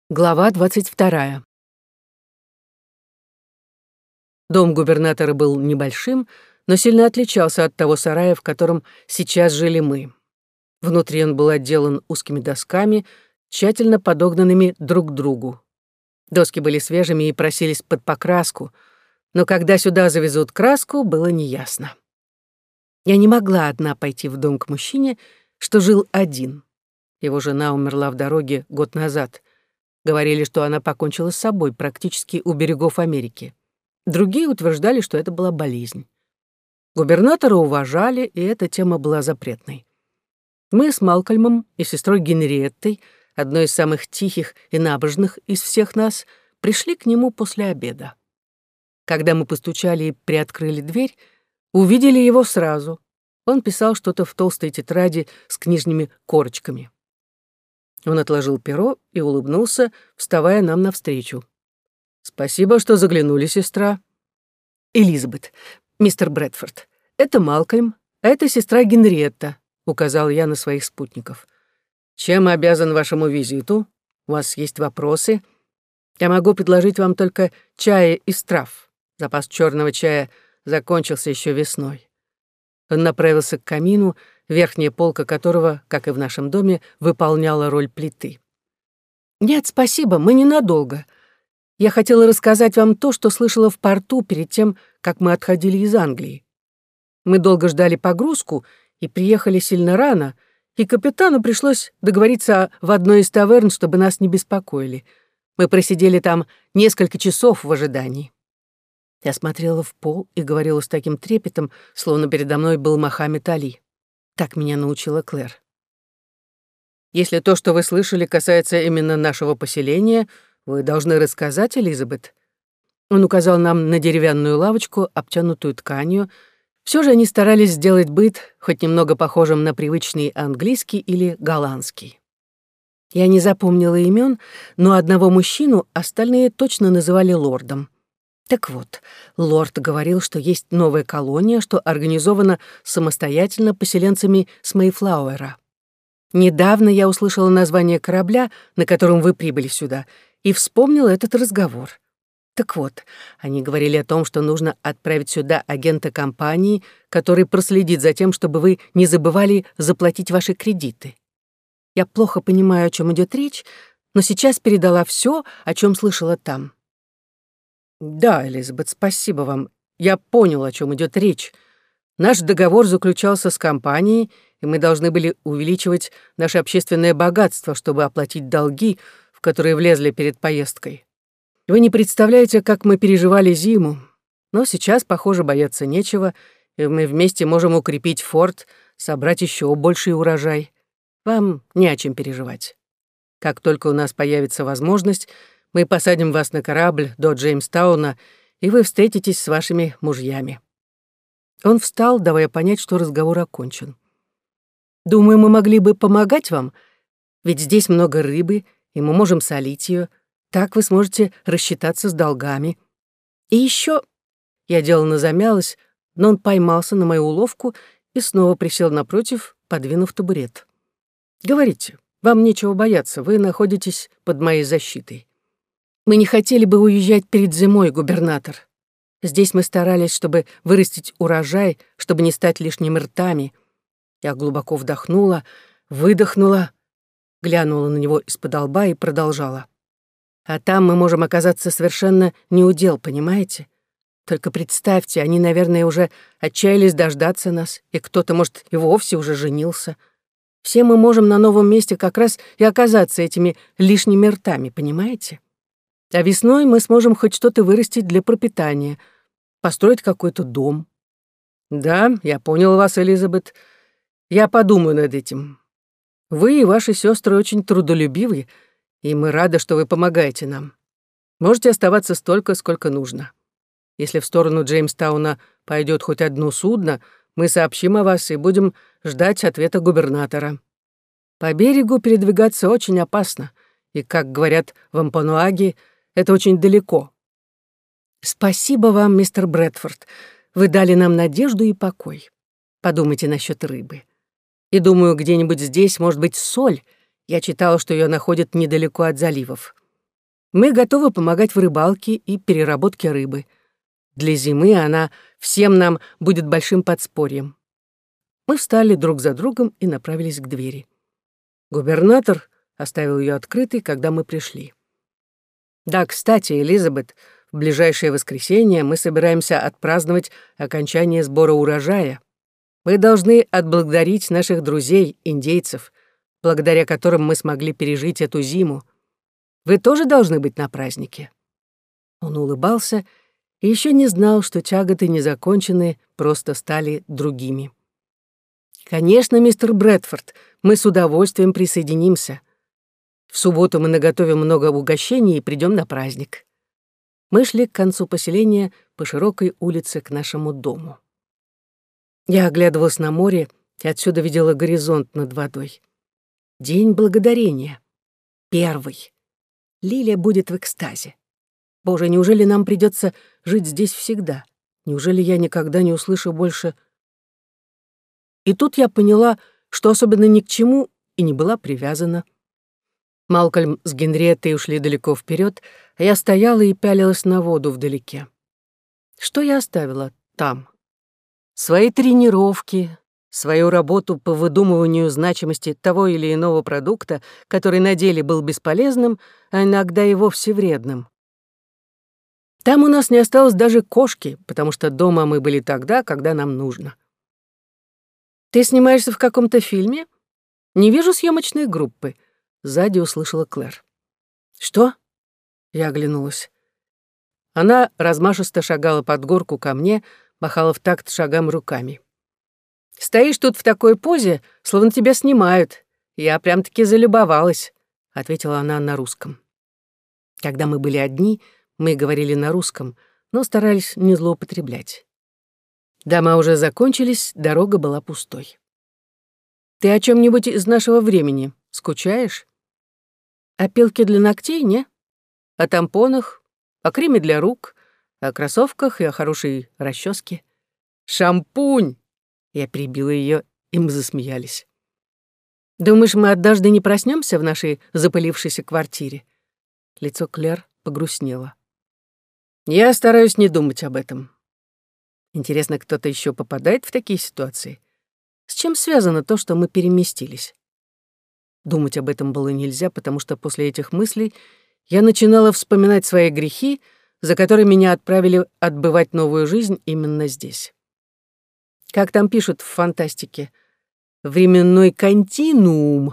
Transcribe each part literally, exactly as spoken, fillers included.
Глава двадцать вторая. Дом губернатора был небольшим, но сильно отличался от того сарая, в котором сейчас жили мы. Внутри он был отделан узкими досками, тщательно подогнанными друг к другу. Доски были свежими и просились под покраску, но когда сюда завезут краску, было неясно. Я не могла одна пойти в дом к мужчине, что жил один. Его жена умерла в дороге год назад. Говорили, что она покончила с собой практически у берегов Америки. Другие утверждали, что это была болезнь. Губернатора уважали, и эта тема была запретной. Мы с Малкольмом и сестрой Генриеттой, одной из самых тихих и набожных из всех нас, пришли к нему после обеда. Когда мы постучали и приоткрыли дверь, увидели его сразу. Он писал что-то в толстой тетради с книжными корочками. Он отложил перо и улыбнулся, вставая нам навстречу. «Спасибо, что заглянули, сестра». «Элизабет, мистер Брэдфорд, это Малкольм, а это сестра Генриетта», — указал я на своих спутников. «Чем обязан вашему визиту? У вас есть вопросы? Я могу предложить вам только чая из трав. Запас черного чая закончился еще весной». Он направился к камину, верхняя полка которого, как и в нашем доме, выполняла роль плиты. «Нет, спасибо, мы ненадолго. Я хотела рассказать вам то, что слышала в порту перед тем, как мы отходили из Англии. Мы долго ждали погрузку и приехали сильно рано, и капитану пришлось договориться в одной из таверн, чтобы нас не беспокоили. Мы просидели там несколько часов в ожидании». Я смотрела в пол и говорила с таким трепетом, словно передо мной был Мохаммед Али. Так меня научила Клэр. «Если то, что вы слышали, касается именно нашего поселения, вы должны рассказать, Элизабет». Он указал нам на деревянную лавочку, обтянутую тканью. Все же они старались сделать быт хоть немного похожим на привычный английский или голландский. Я не запомнила имен, но одного мужчину остальные точно называли лордом. Так вот, лорд говорил, что есть новая колония, что организована самостоятельно поселенцами с Мэйфлауэра. Недавно я услышала название корабля, на котором вы прибыли сюда, и вспомнила этот разговор. Так вот, они говорили о том, что нужно отправить сюда агента компании, который проследит за тем, чтобы вы не забывали заплатить ваши кредиты. Я плохо понимаю, о чем идет речь, но сейчас передала все, о чем слышала там. «Да, Элизабет, спасибо вам. Я понял, о чем идет речь. Наш договор заключался с компанией, и мы должны были увеличивать наше общественное богатство, чтобы оплатить долги, в которые влезли перед поездкой. Вы не представляете, как мы переживали зиму. Но сейчас, похоже, бояться нечего, и мы вместе можем укрепить форт, собрать еще больший урожай. Вам не о чем переживать. Как только у нас появится возможность, мы посадим вас на корабль до Джеймстауна, и вы встретитесь с вашими мужьями». Он встал, давая понять, что разговор окончен. «Думаю, мы могли бы помогать вам, ведь здесь много рыбы, и мы можем солить ее. Так вы сможете рассчитаться с долгами. И еще...» Я деланно замялась, но он поймался на мою уловку и снова присел напротив, подвинув табурет. «Говорите, вам нечего бояться, вы находитесь под моей защитой. Мы не хотели бы уезжать перед зимой, губернатор. Здесь мы старались, чтобы вырастить урожай, чтобы не стать лишними ртами». Я глубоко вдохнула, выдохнула, глянула на него из-под лба и продолжала. «А там мы можем оказаться совершенно неудел, понимаете? Только представьте, они, наверное, уже отчаялись дождаться нас, и кто-то, может, и вовсе уже женился. Все мы можем на новом месте как раз и оказаться этими лишними ртами, понимаете? А весной мы сможем хоть что-то вырастить для пропитания, построить какой-то дом». «Да, я понял вас, Элизабет. Я подумаю над этим. Вы и ваши сестры очень трудолюбивы, и мы рады, что вы помогаете нам. Можете оставаться столько, сколько нужно. Если в сторону Джеймстауна пойдет хоть одно судно, мы сообщим о вас и будем ждать ответа губернатора. По берегу передвигаться очень опасно, и, как говорят в Ампануаге, это очень далеко». «Спасибо вам, мистер Брэдфорд. Вы дали нам надежду и покой. Подумайте насчет рыбы. И думаю, где-нибудь здесь может быть соль. Я читала, что ее находят недалеко от заливов. Мы готовы помогать в рыбалке и переработке рыбы. Для зимы она всем нам будет большим подспорьем». Мы встали друг за другом и направились к двери. Губернатор оставил ее открытой, когда мы пришли. «Да, кстати, Элизабет, в ближайшее воскресенье мы собираемся отпраздновать окончание сбора урожая. Мы должны отблагодарить наших друзей, индейцев, благодаря которым мы смогли пережить эту зиму. Вы тоже должны быть на празднике». Он улыбался и еще не знал, что тяготы незаконченные просто стали другими. «Конечно, мистер Брэдфорд, мы с удовольствием присоединимся. В субботу мы наготовим много угощений и придем на праздник». Мы шли к концу поселения по широкой улице к нашему дому. Я оглядывалась на море и отсюда видела горизонт над водой. День благодарения. Первый. Лилия будет в экстазе. Боже, неужели нам придется жить здесь всегда? Неужели я никогда не услышу больше... И тут я поняла, что особенно ни к чему и не была привязана. Малкольм с Генриеттой ушли далеко вперед, а я стояла и пялилась на воду вдалеке. Что я оставила там? Свои тренировки, свою работу по выдумыванию значимости того или иного продукта, который на деле был бесполезным, а иногда и вовсе вредным. Там у нас не осталось даже кошки, потому что дома мы были тогда, когда нам нужно. «Ты снимаешься в каком-то фильме? Не вижу съемочной группы», — сзади услышала Клэр. «Что?» — я оглянулась. Она размашисто шагала под горку ко мне, махала в такт шагам руками. «Стоишь тут в такой позе, словно тебя снимают. Я прям-таки залюбовалась», — ответила она на русском. Когда мы были одни, мы говорили на русском, но старались не злоупотреблять. Дома уже закончились, дорога была пустой. «Ты о чем-нибудь из нашего времени скучаешь? О пилке для ногтей, не? О тампонах, о креме для рук, о кроссовках и о хорошей расческе? Шампунь!» Я перебила ее, и мы засмеялись. «Думаешь, мы однажды не проснемся в нашей запылившейся квартире?» Лицо Клэр погрустнело. «Я стараюсь не думать об этом. Интересно, кто-то еще попадает в такие ситуации? С чем связано то, что мы переместились?» Думать об этом было нельзя, потому что после этих мыслей я начинала вспоминать свои грехи, за которые меня отправили отбывать новую жизнь именно здесь. Как там пишут в фантастике? Временной континуум.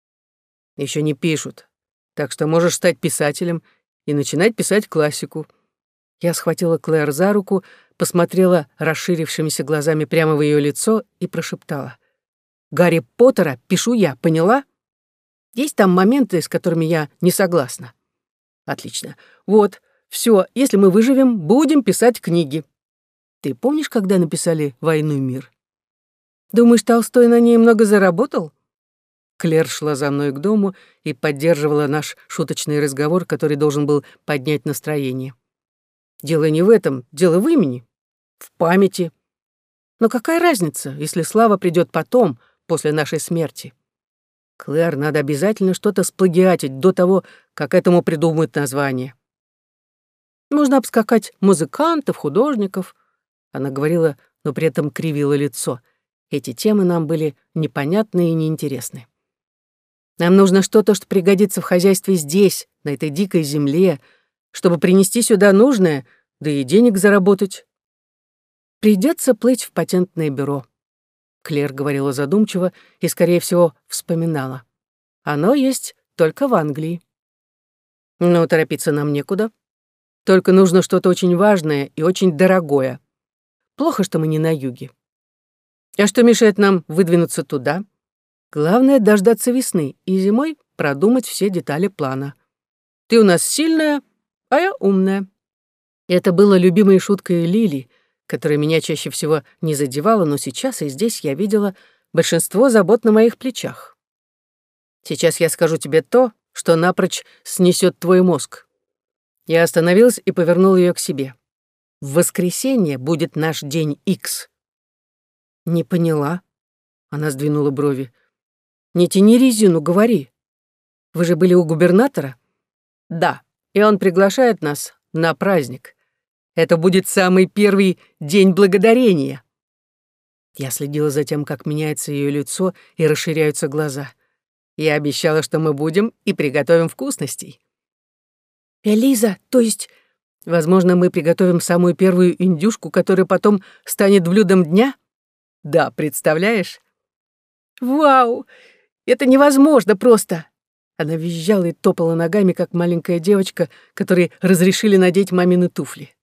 Еще не пишут, так что можешь стать писателем и начинать писать классику. Я схватила Клэр за руку, посмотрела расширившимися глазами прямо в ее лицо и прошептала: «Гарри Поттера пишу я, поняла? Есть там моменты, с которыми я не согласна». «Отлично. Вот, все, если мы выживем, будем писать книги». Ты помнишь, когда написали «Войну и мир»? Думаешь, Толстой на ней много заработал? Клэр шла за мной к дому и поддерживала наш шуточный разговор, который должен был поднять настроение. Дело не в этом, дело в имени, в памяти. Но какая разница, если слава придет потом, после нашей смерти? Клэр, надо обязательно что-то сплагиатить до того, как этому придумают название. Можно обскакать музыкантов, художников. Она говорила, но при этом кривила лицо. Эти темы нам были непонятны и неинтересны. Нам нужно что-то, что пригодится в хозяйстве здесь, на этой дикой земле, чтобы принести сюда нужное, да и денег заработать. Придется плыть в патентное бюро. Клэр говорила задумчиво и, скорее всего, вспоминала. Оно есть только в Англии. Но торопиться нам некуда. Только нужно что-то очень важное и очень дорогое. Плохо, что мы не на юге. А что мешает нам выдвинуться туда? Главное — дождаться весны и зимой продумать все детали плана. Ты у нас сильная, а я умная. Это было любимой шуткой Лили, которая меня чаще всего не задевала, но сейчас и здесь я видела большинство забот на моих плечах. Сейчас я скажу тебе то, что напрочь снесет твой мозг. Я остановилась и повернула ее к себе. В воскресенье будет наш день Икс. Не поняла. Она сдвинула брови. Не тяни резину, говори. Вы же были у губернатора? Да, и он приглашает нас на праздник. Это будет самый первый день благодарения». Я следила за тем, как меняется ее лицо и расширяются глаза. Я обещала, что мы будем и приготовим вкусностей. «Элиза, то есть, возможно, мы приготовим самую первую индюшку, которая потом станет блюдом дня?» «Да, представляешь?» «Вау! Это невозможно просто!» Она визжала и топала ногами, как маленькая девочка, которой разрешили надеть мамины туфли.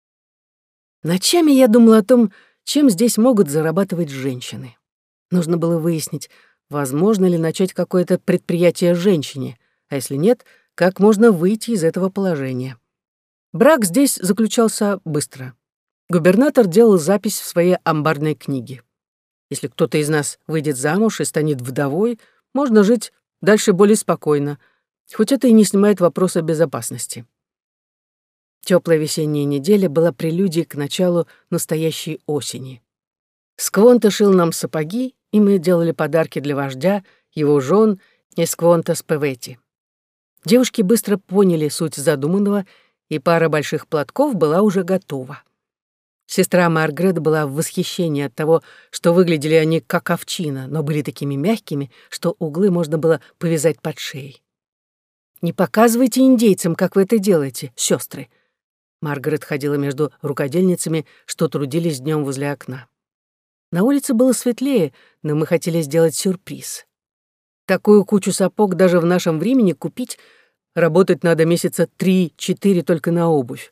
Ночами я думала о том, чем здесь могут зарабатывать женщины. Нужно было выяснить, возможно ли начать какое-то предприятие женщине, а если нет, как можно выйти из этого положения. Брак здесь заключался быстро. Губернатор делал запись в своей амбарной книге. Если кто-то из нас выйдет замуж и станет вдовой, можно жить дальше более спокойно, хоть это и не снимает вопроса безопасности. Теплая весенняя неделя была прелюдией к началу настоящей осени. Сквонта шил нам сапоги, и мы делали подарки для вождя, его жен и Сквонта Спевети. Девушки быстро поняли суть задуманного, и пара больших платков была уже готова. Сестра Маргарет была в восхищении от того, что выглядели они как овчина, но были такими мягкими, что углы можно было повязать под шеей. «Не показывайте индейцам, как вы это делаете, сестры». Маргарет ходила между рукодельницами, что трудились днем возле окна. На улице было светлее, но мы хотели сделать сюрприз. Такую кучу сапог даже в нашем времени купить работать надо месяца три-четыре только на обувь.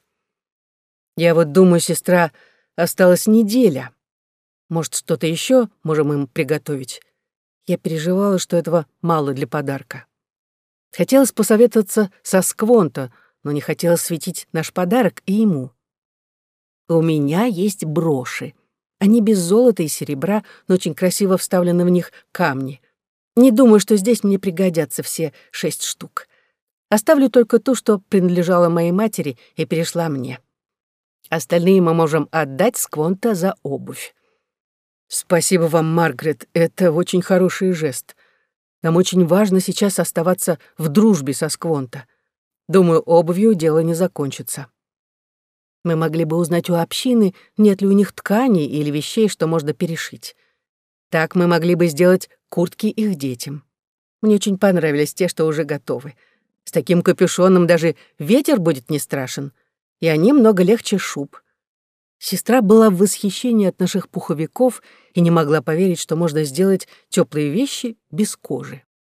Я вот думаю, сестра, осталась неделя. Может, что-то еще можем им приготовить? Я переживала, что этого мало для подарка. Хотелось посоветоваться со Сквонто, но не хотелось светить наш подарок и ему. У меня есть броши. Они без золота и серебра, но очень красиво вставлены в них камни. Не думаю, что здесь мне пригодятся все шесть штук. Оставлю только ту, что принадлежала моей матери и перешла мне. Остальные мы можем отдать Сквонто за обувь. Спасибо вам, Маргарет, это очень хороший жест. Нам очень важно сейчас оставаться в дружбе со Сквонто. Думаю, обувью дело не закончится. Мы могли бы узнать у общины, нет ли у них тканей или вещей, что можно перешить. Так мы могли бы сделать куртки их детям. Мне очень понравились те, что уже готовы. С таким капюшоном даже ветер будет не страшен, и они много легче шуб. Сестра была в восхищении от наших пуховиков и не могла поверить, что можно сделать теплые вещи без кожи.